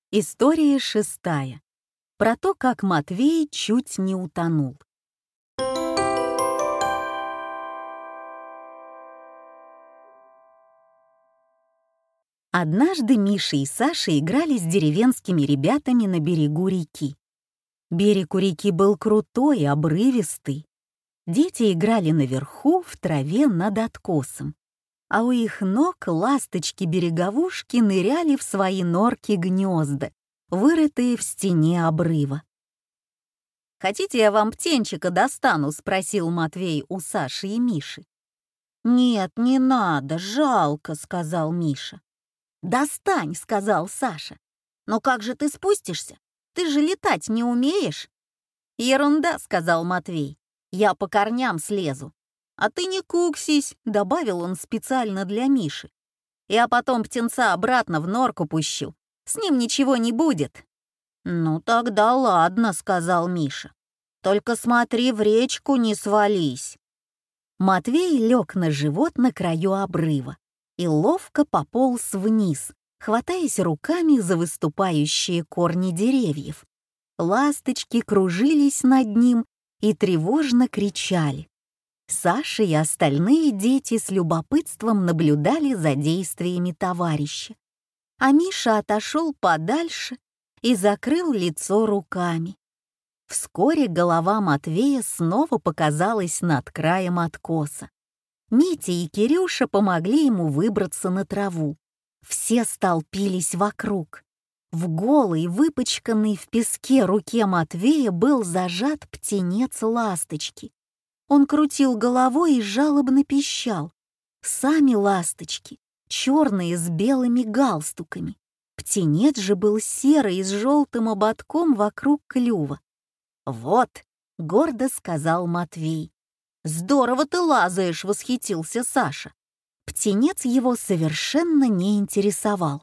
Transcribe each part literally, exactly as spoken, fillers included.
История шестая. Про то, как Матвей чуть не утонул. Однажды Миша и Саша играли с деревенскими ребятами на берегу реки. Берег у реки был крутой, обрывистый. Дети играли наверху, в траве над откосом. А у их ног ласточки-береговушки ныряли в свои норки-гнезда, вырытые в стене обрыва. «Хотите, я вам птенчика достану?» — спросил Матвей у Саши и Миши. «Нет, не надо, жалко», — сказал Миша. «Достань», — сказал Саша. «Но как же ты спустишься? Ты же летать не умеешь». «Ерунда», — сказал Матвей. «Я по корням слезу». «А ты не куксись», — добавил он специально для Миши. «Я потом птенца обратно в норку пущу. С ним ничего не будет». «Ну тогда ладно», — сказал Миша. «Только смотри, в речку не свались». Матвей лег на живот на краю обрыва и ловко пополз вниз, хватаясь руками за выступающие корни деревьев. Ласточки кружились над ним и тревожно кричали. Саша и остальные дети с любопытством наблюдали за действиями товарища. А Миша отошел подальше и закрыл лицо руками. Вскоре голова Матвея снова показалась над краем откоса. Митя и Кирюша помогли ему выбраться на траву. Все столпились вокруг. В голой, выпачканной в песке руке Матвея был зажат птенец ласточки. Он крутил головой и жалобно пищал. Сами ласточки, черные с белыми галстуками. Птенец же был серый с желтым ободком вокруг клюва. «Вот», — гордо сказал Матвей. «Здорово ты лазаешь», — восхитился Саша. Птенец его совершенно не интересовал.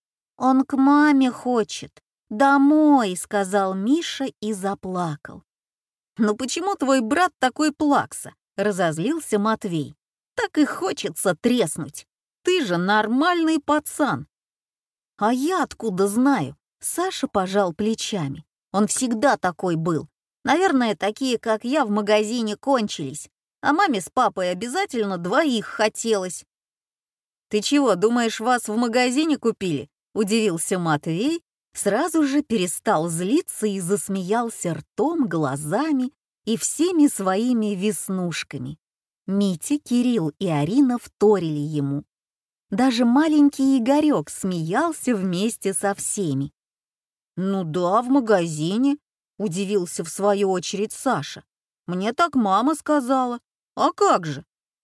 «Он к маме хочет. Домой», — сказал Миша и заплакал. «Ну почему твой брат такой плакса?» — разозлился Матвей. «Так и хочется треснуть. Ты же нормальный пацан». «А я откуда знаю?» — Саша пожал плечами. «Он всегда такой был. Наверное, такие, как я, в магазине кончились. А маме с папой обязательно двоих хотелось». «Ты чего, думаешь, вас в магазине купили?» — удивился Матвей, сразу же перестал злиться и засмеялся ртом, глазами и всеми своими веснушками. Митя, Кирилл и Арина вторили ему. Даже маленький Игорек смеялся вместе со всеми. «Ну да, в магазине», — удивился в свою очередь Саша. «Мне так мама сказала. А как же?»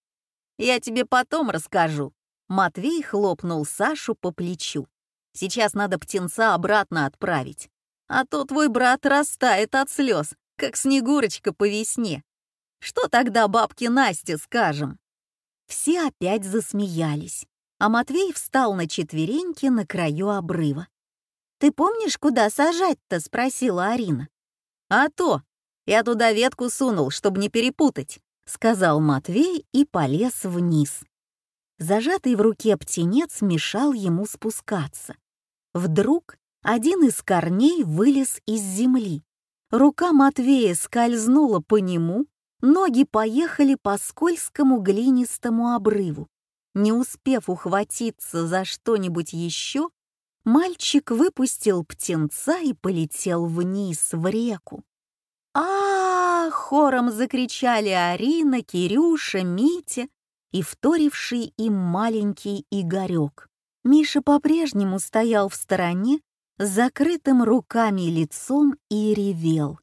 «Я тебе потом расскажу». Матвей хлопнул Сашу по плечу. «Сейчас надо птенца обратно отправить. А то твой брат растает от слез, как Снегурочка по весне. Что тогда бабке Насте скажем?» Все опять засмеялись, а Матвей встал на четвереньки на краю обрыва. «Ты помнишь, куда сажать-то?» — спросила Арина. «А то! Я туда ветку сунул, чтобы не перепутать», — сказал Матвей и полез вниз. Зажатый в руке птенец мешал ему спускаться. Вдруг один из корней вылез из земли. Рука Матвея скользнула по нему, ноги поехали по скользкому глинистому обрыву. Не успев ухватиться за что-нибудь еще, мальчик выпустил птенца и полетел вниз в реку. а, -а, -а хором закричали Арина, Кирюша, Митя и вторивший им маленький Игорек. Миша по-прежнему стоял в стороне с закрытым руками лицом и ревел.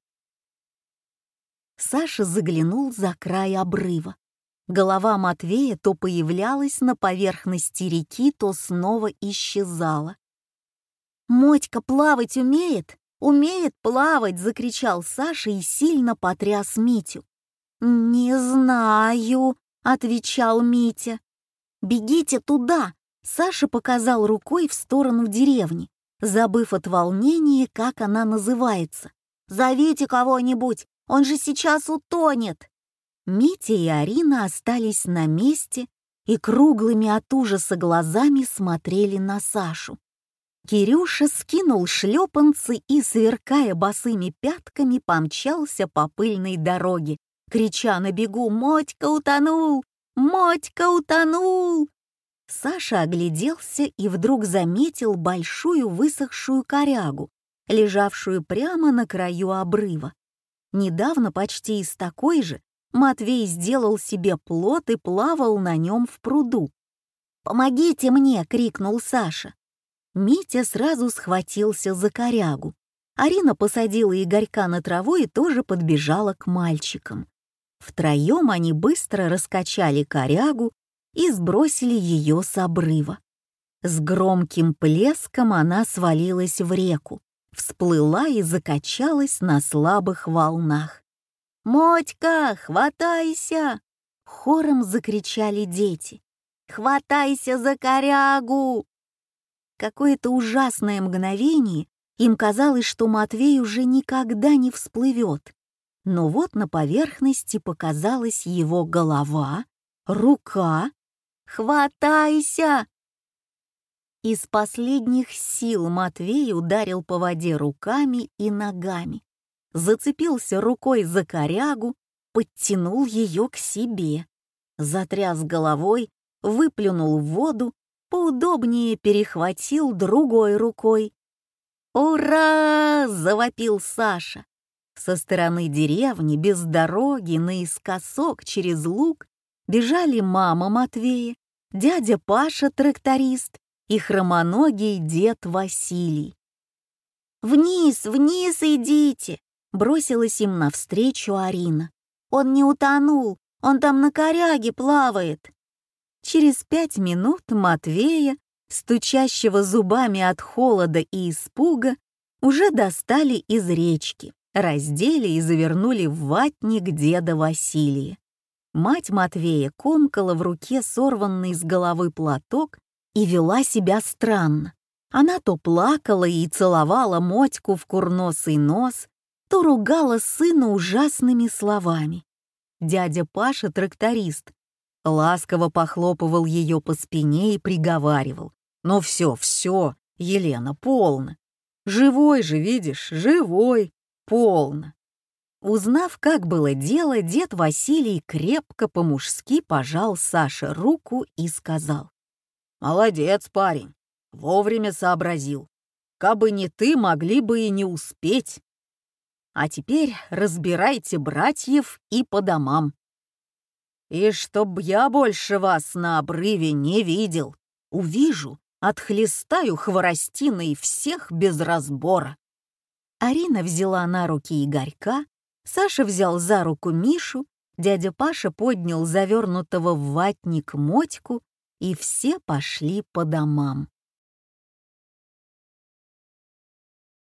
Саша заглянул за край обрыва. Голова Матвея то появлялась на поверхности реки, то снова исчезала. «Мотька плавать умеет? Умеет плавать!» — закричал Саша и сильно потряс Митю. «Не знаю», — отвечал Митя. «Бегите туда!» — Саша показал рукой в сторону деревни, забыв от волнения, как она называется. «Зовите кого-нибудь, он же сейчас утонет!» Митя и Арина остались на месте и круглыми от ужаса глазами смотрели на Сашу. Кирюша скинул шлепанцы и, сверкая босыми пятками, помчался по пыльной дороге, крича на бегу: «Мотька утонул! Мотька утонул!» Саша огляделся и вдруг заметил большую высохшую корягу, лежавшую прямо на краю обрыва. Недавно почти из такой же Матвей сделал себе плот и плавал на нем в пруду. «Помогите мне!» — крикнул Саша. Митя сразу схватился за корягу. Арина посадила Игорька на траву и тоже подбежала к мальчикам. Втроем они быстро раскачали корягу и сбросили ее с обрыва. С громким плеском она свалилась в реку, всплыла и закачалась на слабых волнах. «Мотька, хватайся!» — хором закричали дети. «Хватайся за корягу!» Какое-то ужасное мгновение им казалось, что Матвей уже никогда не всплывет. Но вот на поверхности показалась его голова, рука. «Хватайся!» Из последних сил Матвей ударил по воде руками и ногами, зацепился рукой за корягу, подтянул ее к себе, затряс головой, выплюнул в воду, поудобнее перехватил другой рукой. «Ура!» — завопил Саша. Со стороны деревни, без дороги, наискосок через луг бежали мама Матвея, дядя Паша, тракторист, и хромоногий дед Василий. «Вниз, вниз идите!» — бросилась им навстречу Арина. «Он не утонул, он там на коряге плавает!» Через пять минут Матвея, стучащего зубами от холода и испуга, уже достали из речки, раздели и завернули в ватник деда Василия. Мать Матвея комкала в руке сорванный с головы платок и вела себя странно. Она то плакала и целовала Мотьку в курносый нос, то ругала сына ужасными словами. Дядя Паша, тракторист, ласково похлопывал ее по спине и приговаривал: «Ну все, все, Елена, полно. Живой же, видишь, живой, полно». Узнав, как было дело, дед Василий крепко по-мужски пожал Саше руку и сказал: «Молодец, парень, вовремя сообразил. Кабы не ты, могли бы и не успеть. А теперь разбирайте братьев и по домам. И чтоб я больше вас на обрыве не видел, увижу, отхлестаю хворостиной всех без разбора». Арина взяла на руки Игорька, Саша взял за руку Мишу, дядя Паша поднял завернутого в ватник Мотьку, и все пошли по домам.